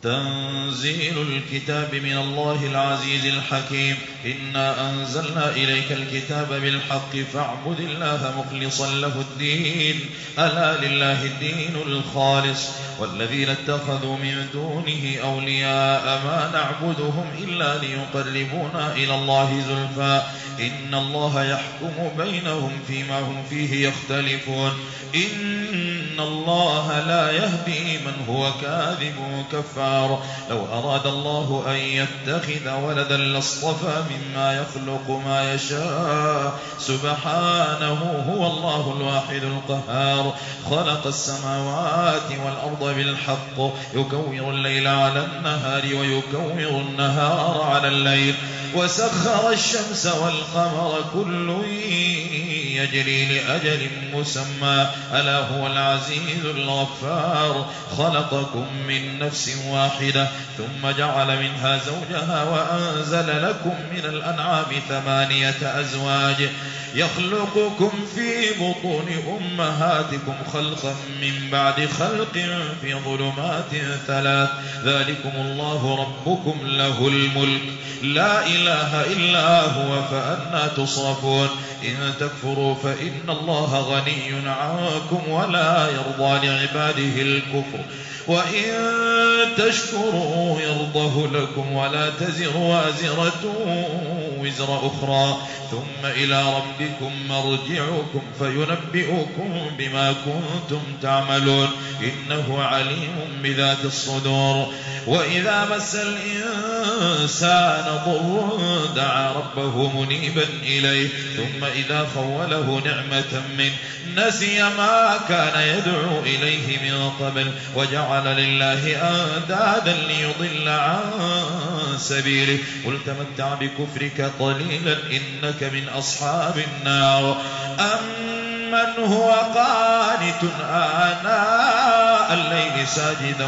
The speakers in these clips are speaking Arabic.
تنزيل الكتاب من الله العزيز الحكيم. إنا أنزلنا إليك الكتاب بالحق فاعبد الله مخلصا له الدين ألا لله الدين الخالص والذين اتخذوا من دونه أولياء ما نعبدهم إلا ليقربونا إلى الله زلفى إن الله يحكم بينهم فيما هم فيه يختلفون إن الله لا يهدي من هو كاذب كفار. لو أراد الله أن يتخذ ولدا لاصطفى مما يخلق ما يشاء سبحانه هو الله الواحد القهار. خلق السماوات والأرض بالحق يكور الليل على النهار ويكور النهار على الليل وسخر الشمس والقمر كل يجري لأجل مسمى ألا هو العزيز الغفار. خلقكم من نفس واحدة ثم جعل منها زوجها وأنزل لكم من الأنعام 8 أزواج يخلقكم في بطون أمهاتكم خلقا من بعد خلق في ظلمات 3 ذلكم الله ربكم له الملك لا إله إلا هو فأنى تصرفون. إن تكفروا فإن الله غني عنكم ولا يرضى لعباده الكفر وإن تشكروا يرضه لكم ولا تزر وازرة وزر أخرى ثم إلى ربكم مرجعكم فينبئكم بما كنتم تعملون إنه عليم بذات الصدور. وإذا مس الإنسان ضر دعا ربه منيبا إليه ثم إذا خوله نعمة منه نسي ما كان يدعو إليه من قبل وجعل لله أندادا ليضل عن سبيله قل تمتع بكفرك قليلا إنك من أصحاب النار. أمن هو قانت آناء الليل ساجدا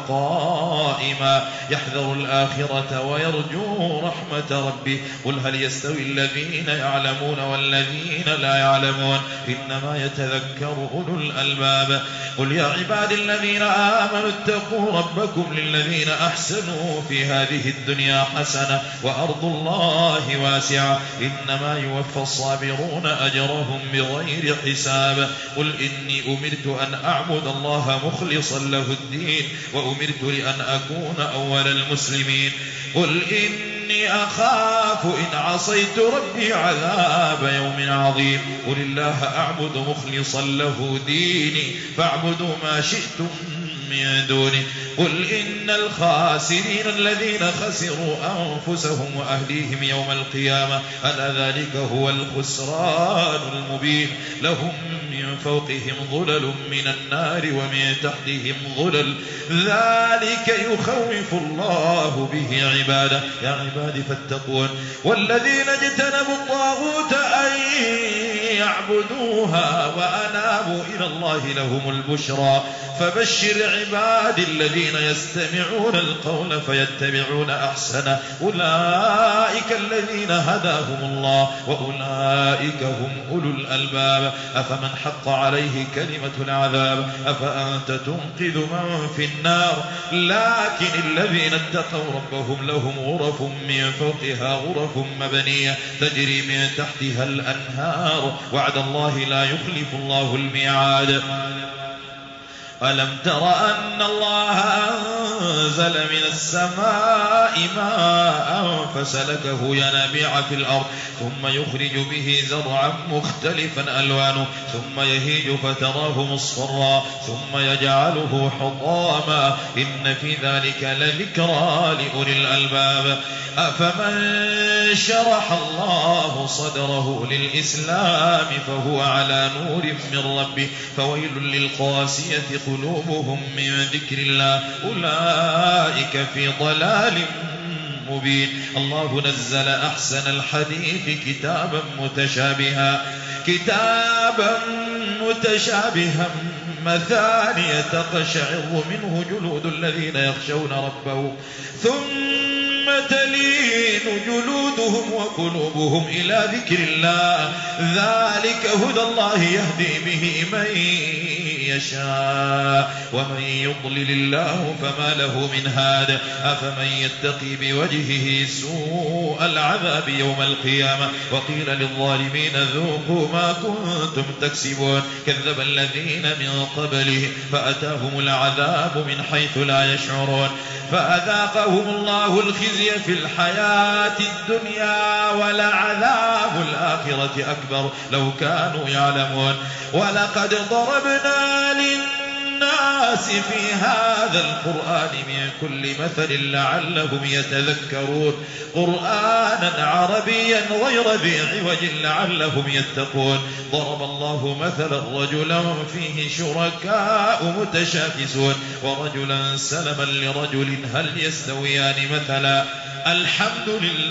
وقائما يحذر الآخرة ويرجو رحمة ربه قل هل يستوي الذين يعلمون والذين لا يعلمون إنما يتذكر أولو الألباب. قل يا عباد الذين آمنوا اتقوا ربكم للذين أحسنوا في هذه الدنيا حسنة وأرض الله واسعة إنما يوفى الصابرون أجرهم بغير حساب. قل إني أمرت أن أعبد الله مخلصا له الدين وأمرت لأن أكون أول المسلمين. قل إني أخاف إن عصيت ربي عذاب يوم عظيم. قل الله أعبد مخلصا له ديني فاعبدوا ما شئتم من دونه. قل إن الخاسرين الذين خسروا أنفسهم وأهليهم يوم القيامة ألا ذلك هو الخسران المبين. لهم من فوقهم ظلل من النار ومن تحتهم ظلل ذلك يخوف الله به عباده يا عبادي فاتقون. والذين اجتنبوا الطاغوت أن يعبدوها وأنابوا إلى الله لهم البشرى فبشر عبادي الذين يستمعون القول فيتبعون أحسنه أولئك الذين هداهم الله وأولئك هم أولو الألباب. أفمن حق عليه كلمة العذاب أفأنت تنقذ من في النار. لكن الذين اتقوا ربهم لهم غرف من فوقها غرف مبنية تجري من تحتها الأنهار وعد الله لا يخلف الله الميعاد. ألم تر أن الله أنزل من السماء ماء فسلكه ينابيع في الأرض ثم يخرج به زرعا مختلفا ألوانه ثم يهيج فتراه مصفرا ثم يجعله حطاما إن في ذلك لذكرى لأولي الألباب. أفمن شرح الله صدره للإسلام فهو على نور من ربه فويل للقاسية قلوبهم من ذكر الله أولئك في ضلال مبين. الله نزل أحسن الحديث كتابا متشابها مثانية تقشعر منه جلود الذين يخشون ربهم ثم تلين جلودهم وقلوبهم إلى ذكر الله ذلك هدى الله يهدي به من يشاء ومن يضلل الله فما له من هاد أفمن يتقي بوجهه سوء العذاب يوم القيامة وقيل للظالمين ذوقوا ما كنتم تكسبون كذب الذين من قبلهم فأتاهم العذاب من حيث لا يشعرون فأذاقهم الله الخزي في الحياة الدنيا ولعذاب الآخرة أكبر لو كانوا يعلمون ولقد ضربنا للناس في هذا القرآن من كل مثل لعلهم يتذكرون قرآنا عربيا غير ذي عوج لعلهم يتقون ضرب الله مثلا رجلا فيه شركاء متشاكسون ورجلا سلما لرجل هل يستويان مثلا الحمد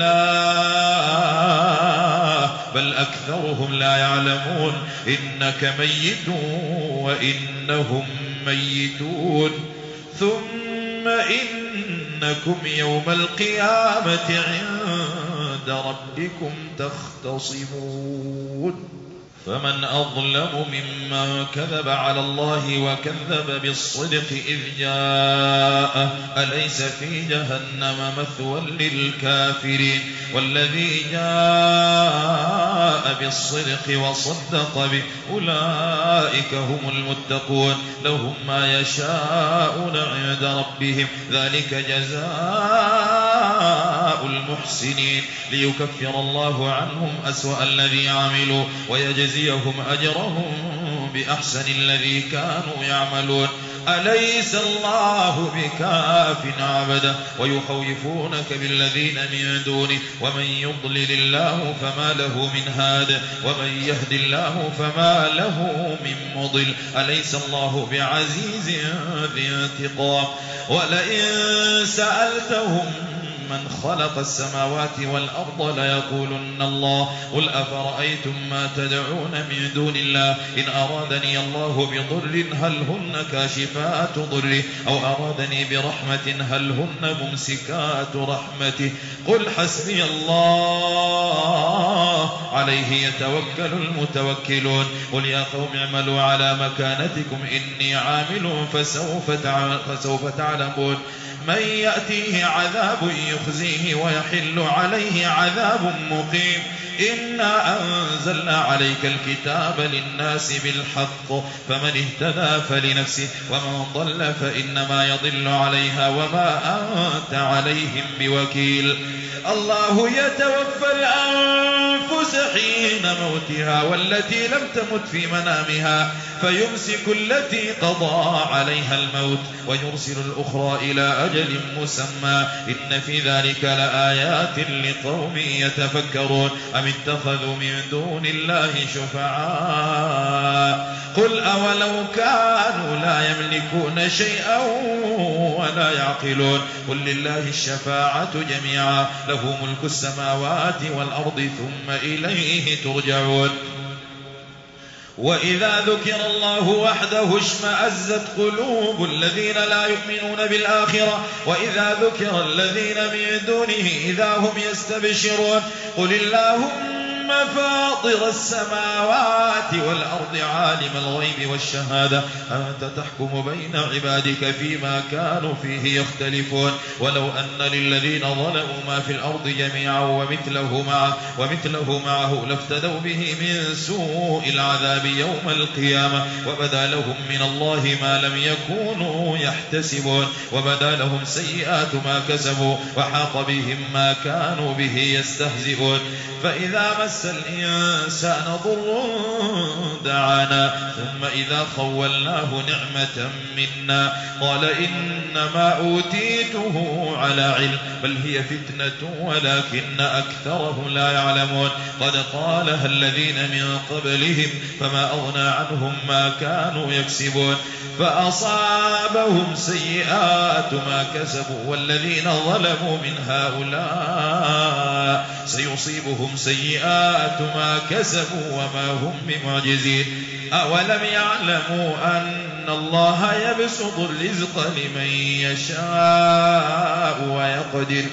لله بل أكثرهم لا يعلمون إنك ميت وإنهم ميتون ثم إنكم يوم القيامة عند ربكم تختصمون فمن أظلم ممن كذب على الله وكذب بالصدق إذ جاء أليس في جهنم مثوى للكافرين والذي جاء بالصدق وصدق به أولئك هم المتقون لهم ما يشاءون عند ربهم ذلك جزاء المحسنين ليكفر الله عنهم أسوأ الذي عملوا ويجزيهم أجرهم بأحسن الذي كانوا يعملون أليس الله بكاف عبده ويخوفونك بالذين من دونه ومن يضلل الله فما له من هاد ومن يهد الله فما له من مضل أليس الله بعزيز ذي انتقام ولئن سألتهم من خلق السماوات والأرض ليقولن الله قل أفرأيتم ما تدعون من دون الله إن أرادني الله بضر هل هن كاشفات ضره أو أرادني برحمة هل هن ممسكات رحمته قل حسبي الله عليه يتوكل المتوكلون قل يا قوم اعملوا على مكانتكم إني عامل فسوف تعلمون من يأتيه عذاب يخزيه ويحل عليه عذاب مقيم إنا أنزلنا عليك الكتاب للناس بالحق فمن اهتدى فلنفسه ومن ضل فإنما يضل عليها وما أنت عليهم بوكيل الله يتوفى الأنفس حين موتها والتي لم تمت في منامها فيمسك التي قضى عليها الموت ويرسل الأخرى إلى أجل مسمى إن في ذلك لآيات لقوم يتفكرون أم اتخذوا من دون الله شفعاء قل أولو كانوا لا يملكون شيئا ولا يعقلون قل لله الشفاعة جميعا له ملك السماوات والأرض ثم إليه ترجعون وإذا ذكر الله وحده اشمأزت قلوب الذين لا يؤمنون بالآخرة وإذا ذكر الذين من دونه إذا هم يستبشرون قل اللهم فاطر السماوات والأرض عالم الغيب والشهادة أنت تحكم بين عبادك فيما كانوا فيه يختلفون ولو أن للذين ظلموا ما في الأرض جميعا ومثله معه لافتدوا به من سوء العذاب يوم القيامة وبدا لهم من الله ما لم يكونوا يحتسبون وبدا لهم سيئات ما كسبوا وحاق بهم ما كانوا به يستهزئون فإذا مس الإنسان ضر دعانا ثم إذا خولناه نعمة منا قال إنما أوتيته على علم بل هي فتنة ولكن أكثرهم لا يعلمون قد قالها الذين من قبلهم فما أغنى عنهم ما كانوا يكسبون فأصابهم سيئات ما كسبوا والذين ظلموا من هؤلاء سيصيبهم سيئات ما كسبوا وما هم بمعجزين أولم يعلموا أن الله يبسط الرزق لمن يشاء ويقدر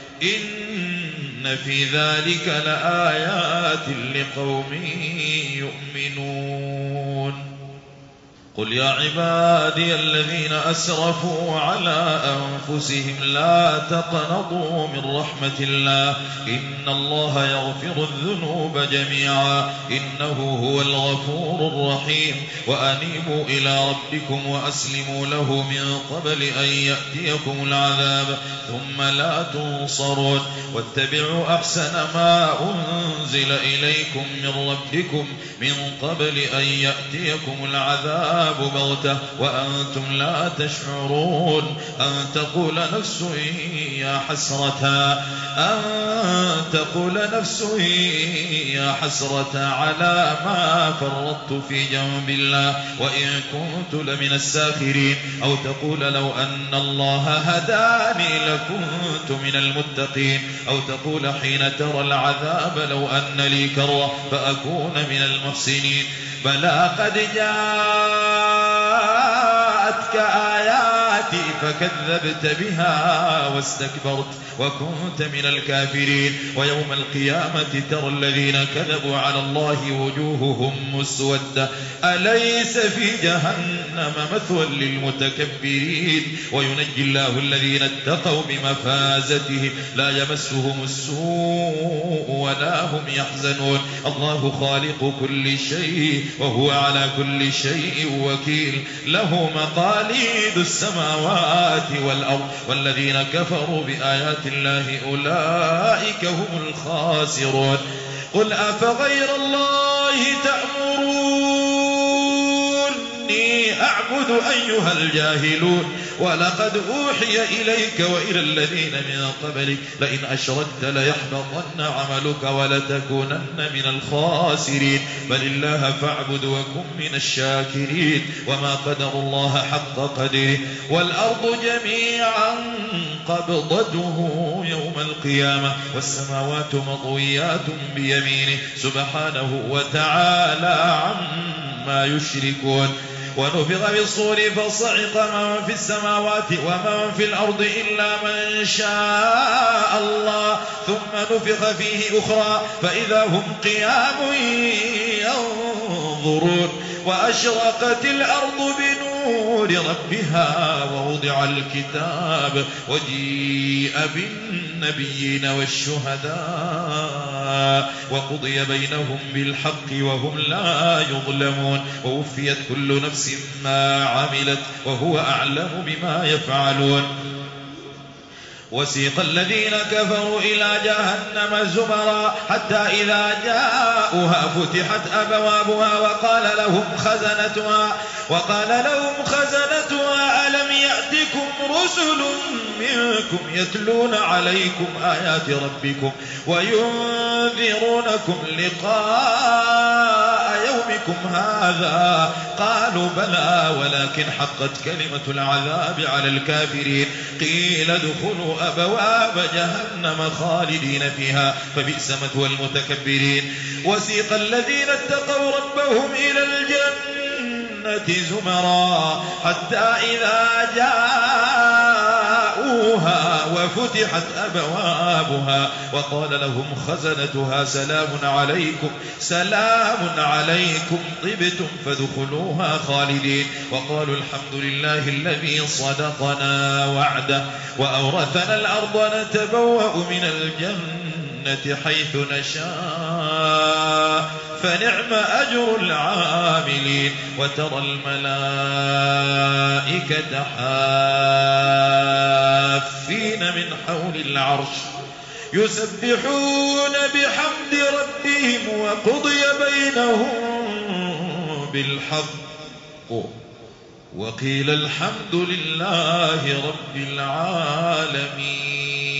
إن في ذلك لآيات لقوم يؤمنون قل يا عبادي الذين أسرفوا على أنفسهم لا تقنطوا من رحمة الله إن الله يغفر الذنوب جميعا إنه هو الغفور الرحيم وأنيبوا إلى ربكم وأسلموا له من قبل أن يأتيكم العذاب ثم لا تنصرون واتبعوا أحسن ما أنزل إليكم من ربكم من قبل أن يأتيكم العذاب بغتة وأنتم لا تشعرون أن تقول نفس يا حسرة على ما فرطت في جنب الله وإن كنت لمن الساخرين أو تقول لو أن الله هداني لكنت من المتقين أو تقول حين ترى العذاب لو أن لي كرة فأكون من المحسنين بلى قد جاءتك آياتي فكذبت بها واستكبرت وكنت من الكافرين ويوم القيامة ترى الذين كذبوا على الله وجوههم مسودة أليس في جهنم مثوى للمتكبرين وينجي الله الذين اتقوا بمفازتهم لا يمسهم السوء ولا هم يحزنون الله خالق كل شيء وهو على كل شيء وكيل له مقاليد السماوات والأرض والذين كفروا بآيات الله أولئك هم الخاسرون قل أفغير الله تأمروني أعبد أيها الجاهلون ولقد أوحي إليك وإلى الذين من قبلك لئن أشركت ليحبطن عملك ولتكونن من الخاسرين بل الله فاعبد وكن من الشاكرين وما قدر الله حق قدره والأرض جميعا قبضته يوم القيامة والسماوات مطويات بيمينه سبحانه وتعالى عما يشركون ونفخ بالصور فصعق من في السماوات ومن في الأرض إلا من شاء الله ثم نفخ فيه أخرى فإذا هم قيام ينظرون وأشرقت الأرض بنور ربها ووضع الكتاب وجيء بالنبيين والشهداء وقضي بينهم بالحق وهم لا يظلمون ووفيت كل نفس ما عملت وهو أعلم بما يفعلون وسيق الذين كفروا إلى جهنم زمرا حتى إذا جاءوها فتحت أبوابها وقال لهم خزنتها ألم يأتكم رسل منكم يتلون عليكم آيات ربكم وينذرونكم لقاء يومكم هذا قالوا بلى ولكن حقت كلمة العذاب على الكافرين قيل ادخلوا أبواب جهنم خالدين فيها فبئس مثوى المتكبرين وسيق الذين اتقوا ربهم إلى الجنة زمرا حتى إذا جاءوها وفتحت أبوابها وقال لهم خزنتها سلام عليكم طبتم فادخلوها خالدين وقالوا الحمد لله الذي صدقنا وعده وأورثنا الأرض نتبوأ من الجنة حيث نشاء فنعم أجر العاملين وترى الملائكة حافين من حول العرش يسبحون بحمد ربهم وقضي بينهم بالحق وقيل الحمد لله رب العالمين